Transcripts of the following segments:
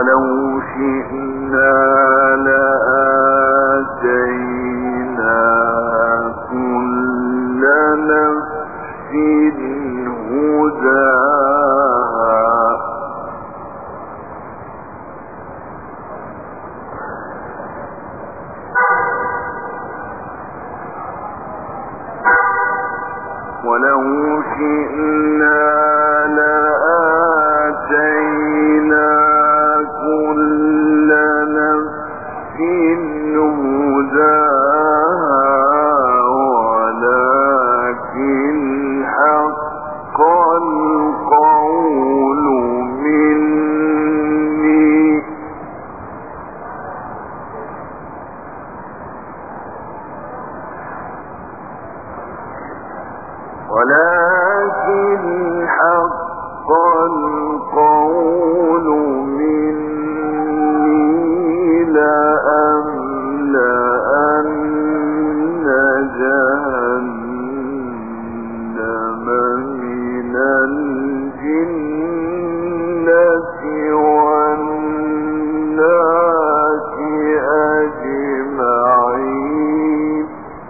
ولو شئنا لآتينا كل نفس هداها ولو شئنا لآتينا كل نفس هداها ولكن حق القول مني ولكن حق القول مني لأملأن جهنم من الجنة والناس أجمعين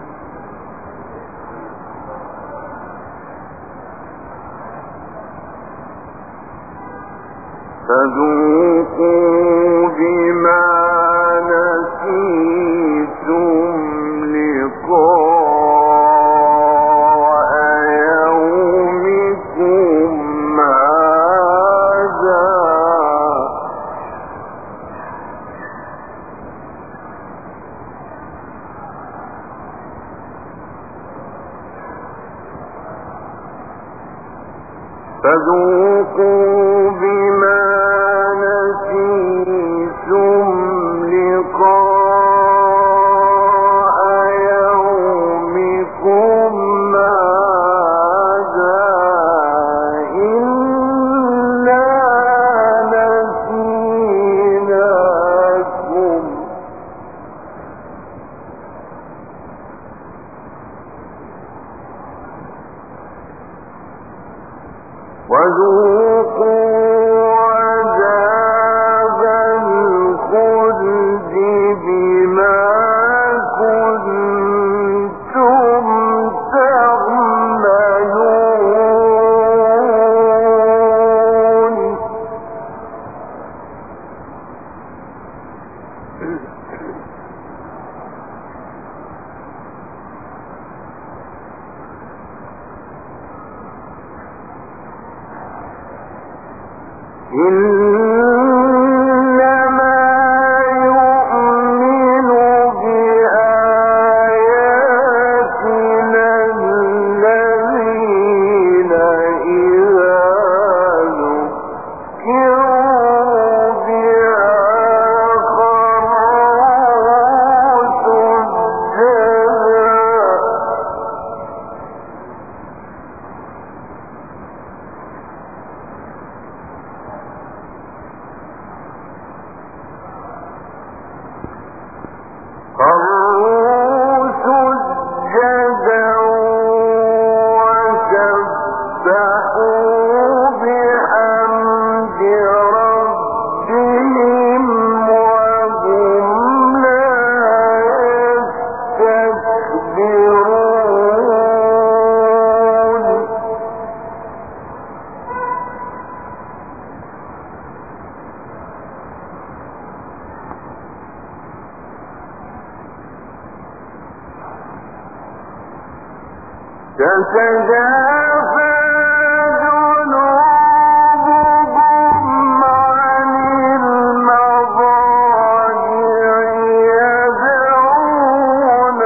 فذوقوا بما نسيتم لقاء يومكم هذا فذوقوا بما نسيتم لقاء يومكم هذا إنا نسيناكم وذوقوا عذاب الخلد بما كنتم تعملون إنما يؤمن بآياتنا الذين إذا ذكروا بها خروا سجدا خروا سجدا وسبحوا بحمد ربهم وهم لا يستكبرون تتجافى جنوبهم عن المضاجع يدعون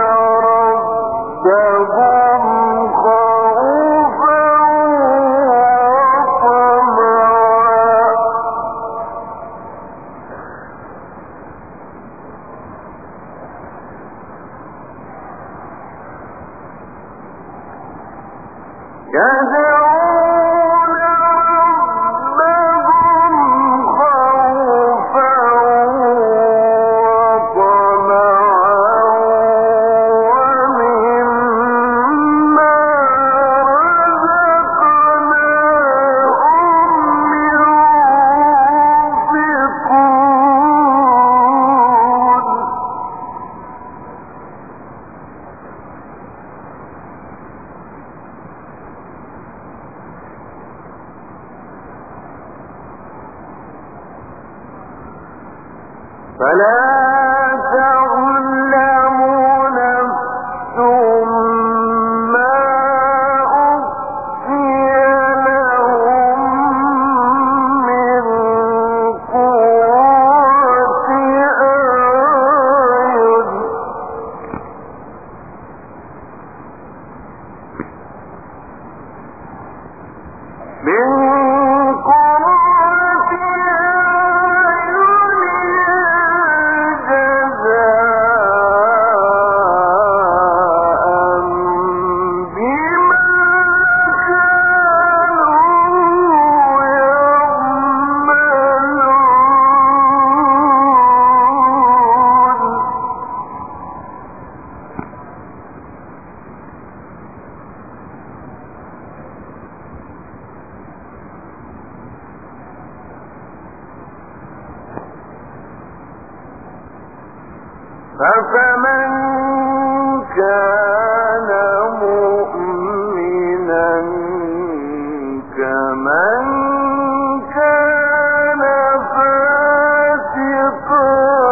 ربهم خوفا وطمعا يدعون ربهم خوفا وطمعا ومما رزقناهم ينفقون أفمن كان مؤمنا كمن كان فاسقا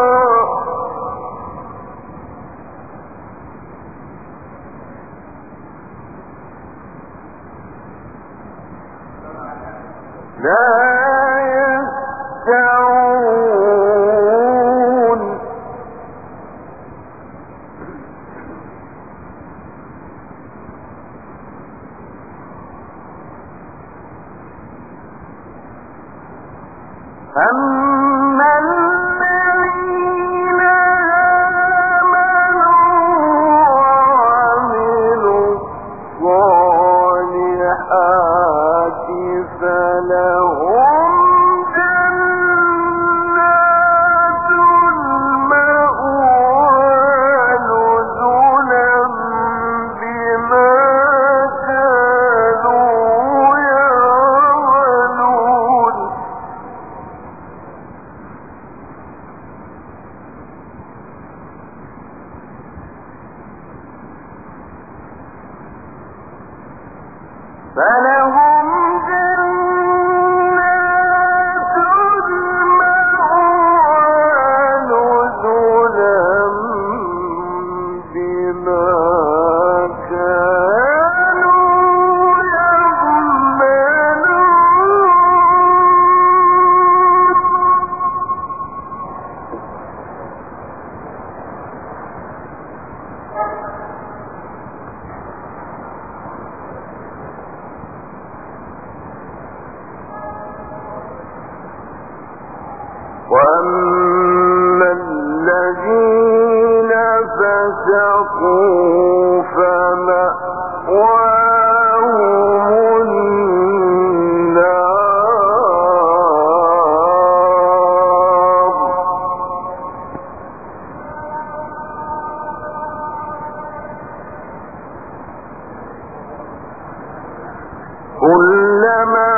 لا يستوون أما الذين آمنوا وعملوا الصالحات فلهم جنات المأوى نزلا بما كانوا يعملون فلهم جنات المأوى نزلا بما كانوا يعملون وأما الذين فسقوا فمأواهم النار كلما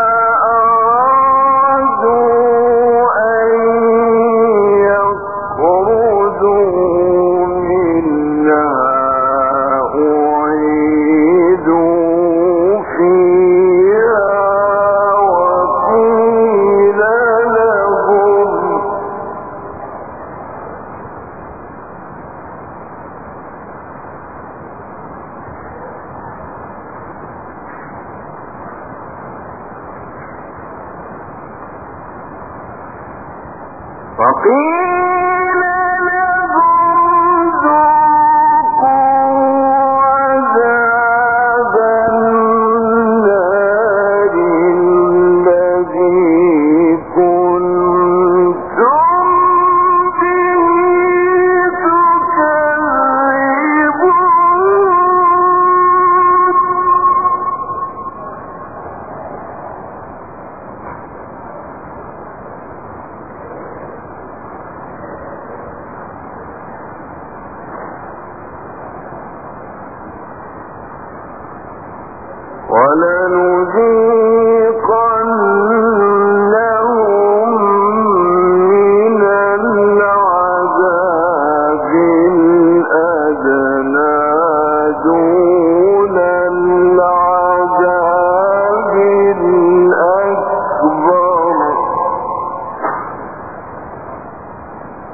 وقيل لهم ذوقوا عذاب النار الذي كنتم به تكذبون ولنذيقنهم من العذاب الأدنى دون العذاب الأكبر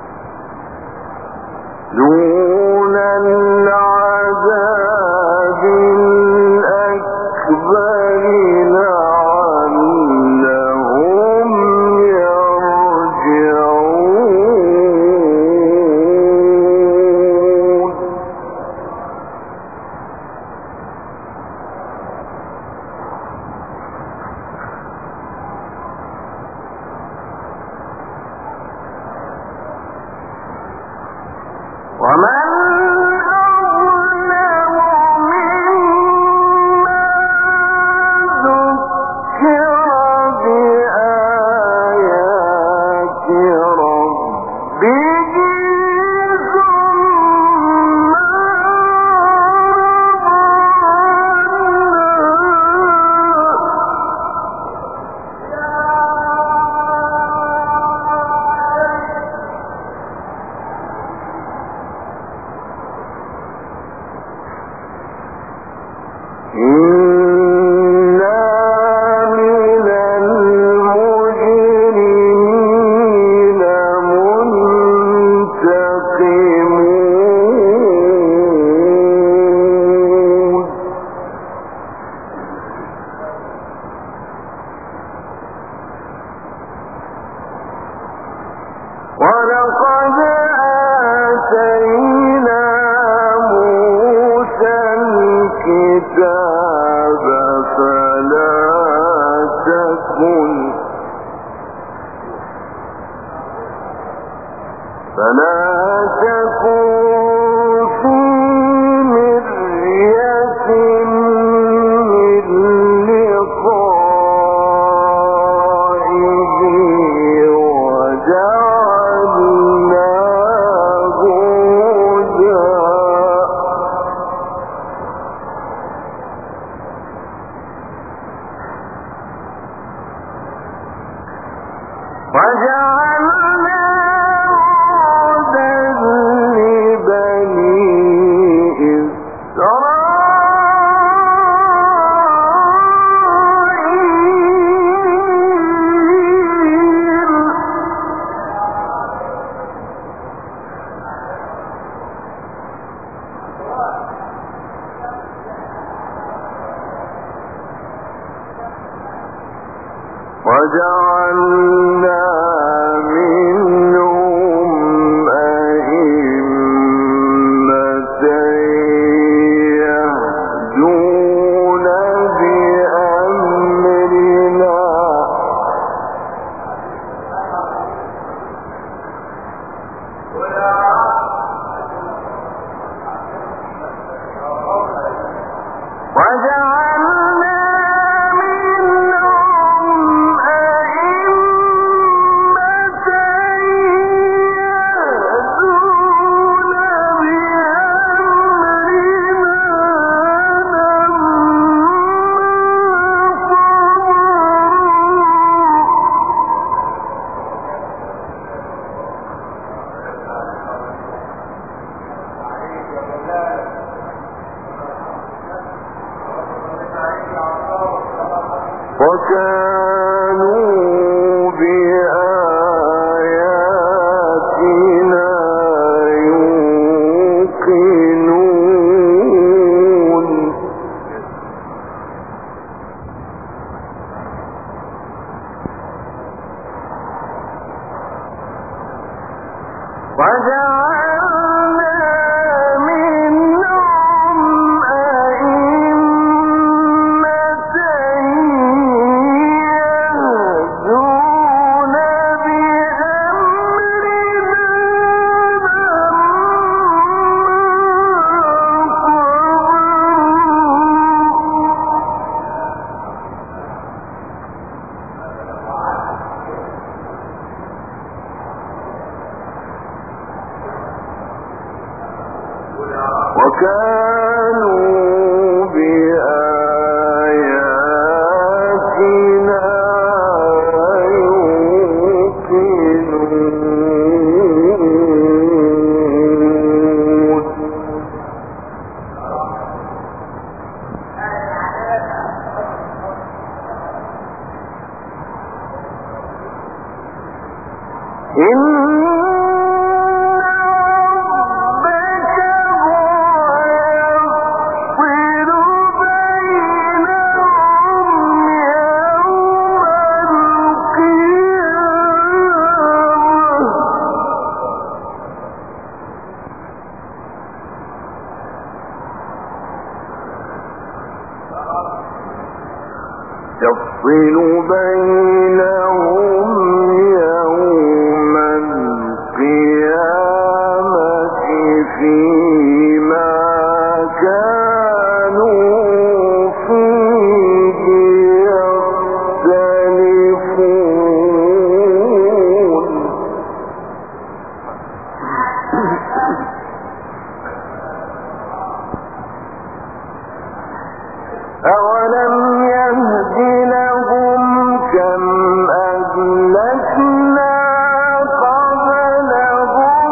وجعلنا منهم أئمة يهدون بأمرنا وكانوا بآياتنا يوقنون وكانوا بآياتنا يوقنون يفصل بينهم يوم القيامة فيما كانوا فيه يختلفون أولم يهد لهم كم أهلكنا قبلهم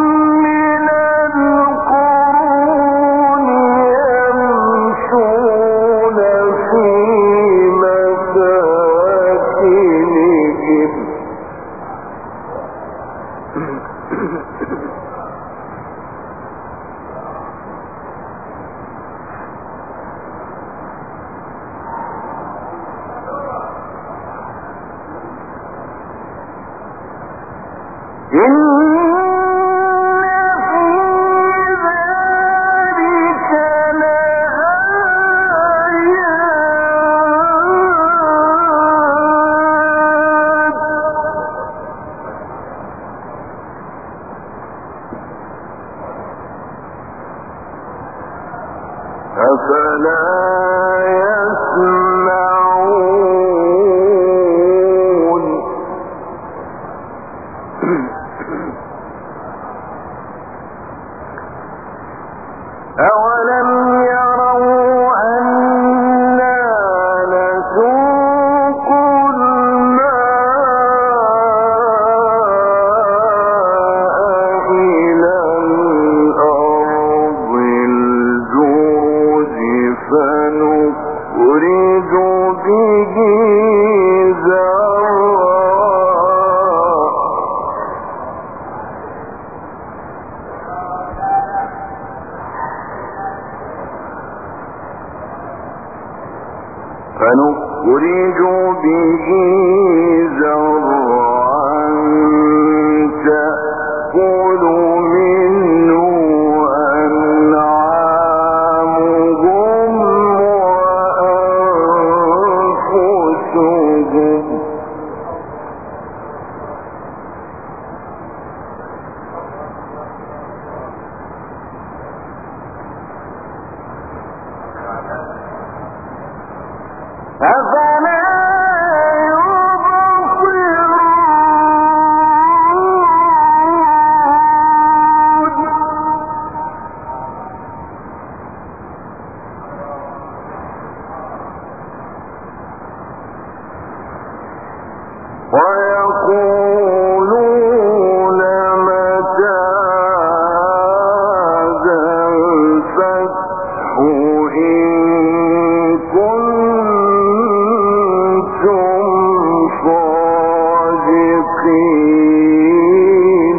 من القرون يمشون فنخرج به زرعا تأكل منه أنعامهم وأنفسهم أفلا ويقولون متى هذا الفتح إن كنتم صادقين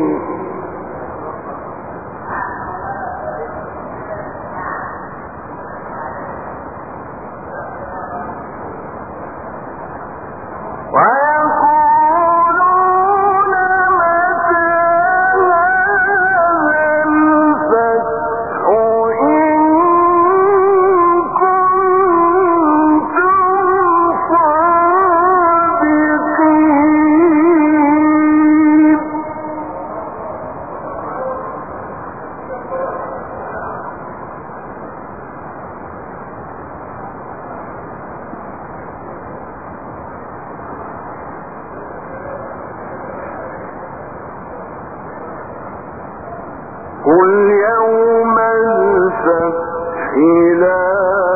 قل يوم الفتح لا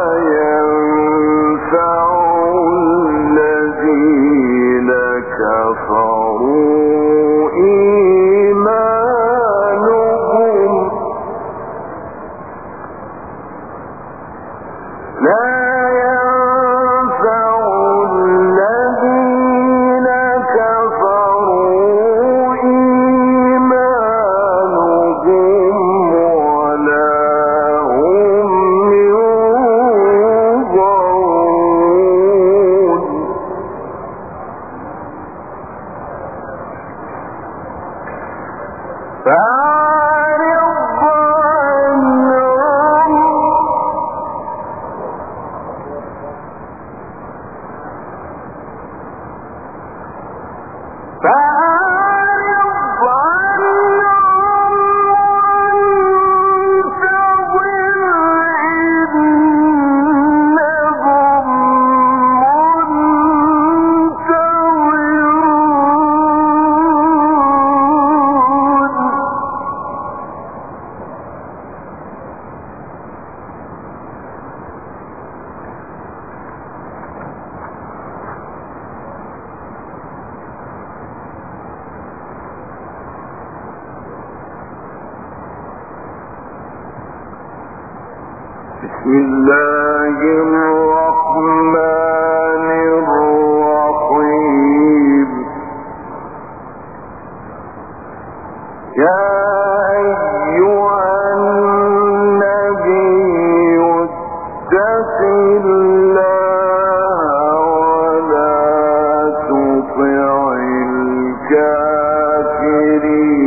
ينفع الذين كفروا إيمانهم لا ينفع الذين كفروا إيمانهم ولا هم ينظرون فأعرض عنهم بسم الله الرحمن الرحيم يا أيها النبي اتق الله ولا تطع الكافرين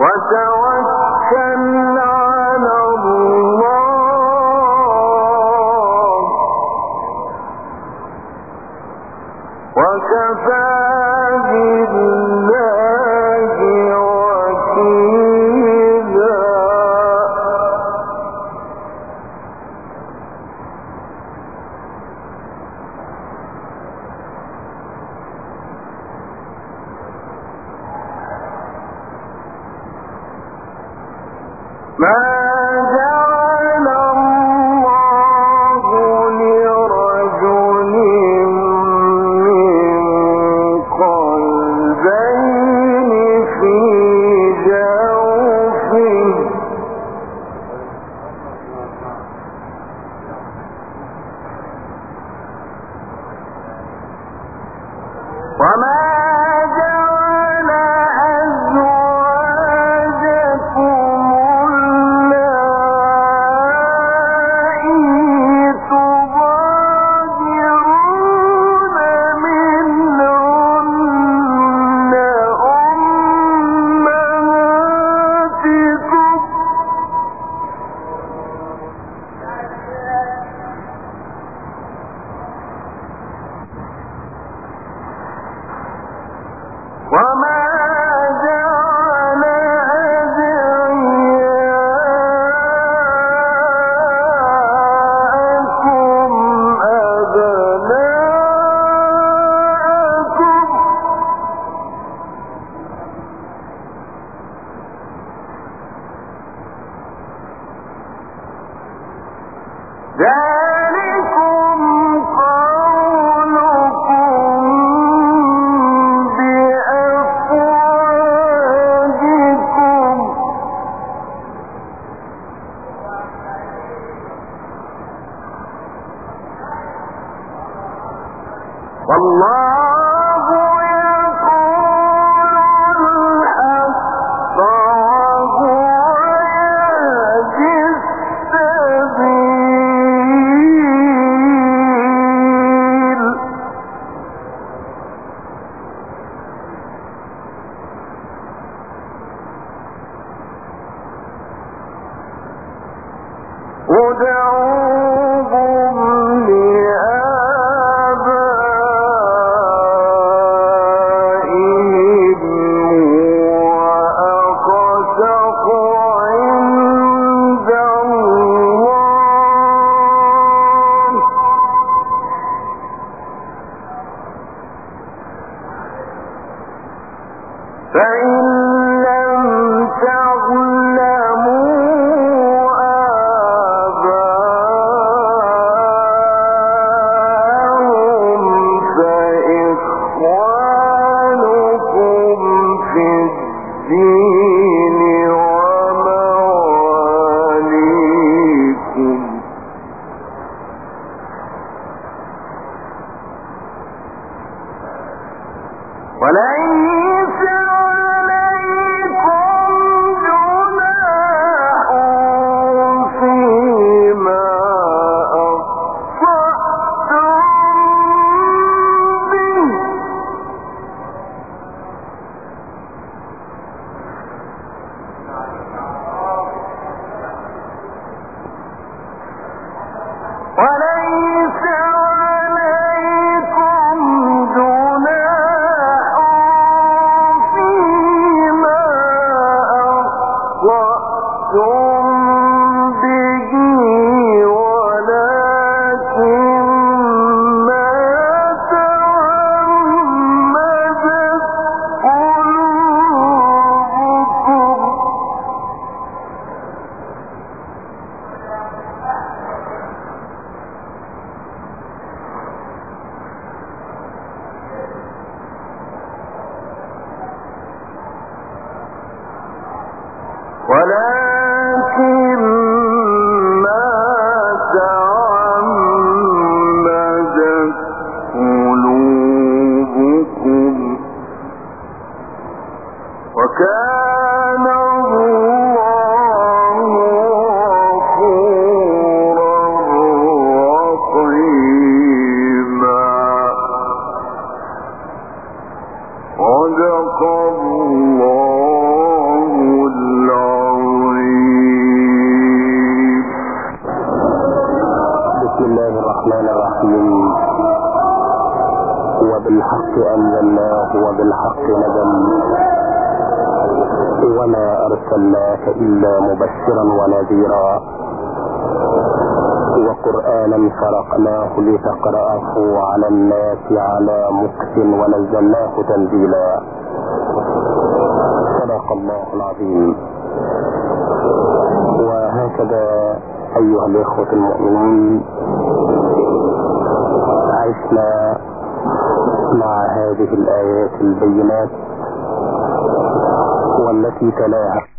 وتوكل على الله وكفى بالله وكيلا. ما جعل الله لرجل من قلبين في جوفه وما جعل أزواجكم اللائي تظاهرون منهن أمهاتكم وما جعل أدعياءكم أبناءكم ذلكم قولكم بأفواهكم والله يقول الحق وهو يهدي السبيل. ادعوهم لآبائهم هو أقسط عند الله فإن لم تعلموا آباءهم فإخوانكم في الدين ومواليكم وليس عليكم جناح فيما أخطأتم به وليس عليكم جناح فيما أخطأتم به ولكن ما تعمدت قلوبكم ولكن ما تعمدت قلوبكم وكان الله غفورا رحيما. صدق الله الرحمن الرحيم وبالحق أنزلناه وبالحق نزل وما أرسلناك إلا مبشرا ونذيرا وقرآنا فرقناه لتقرأه على الناس على مكث ونزلناه تنزيلا. صدق الله العظيم. وهكذا أيها الإخوة المؤمنين عشنا مع هذه الآيات البينات والتي تلاها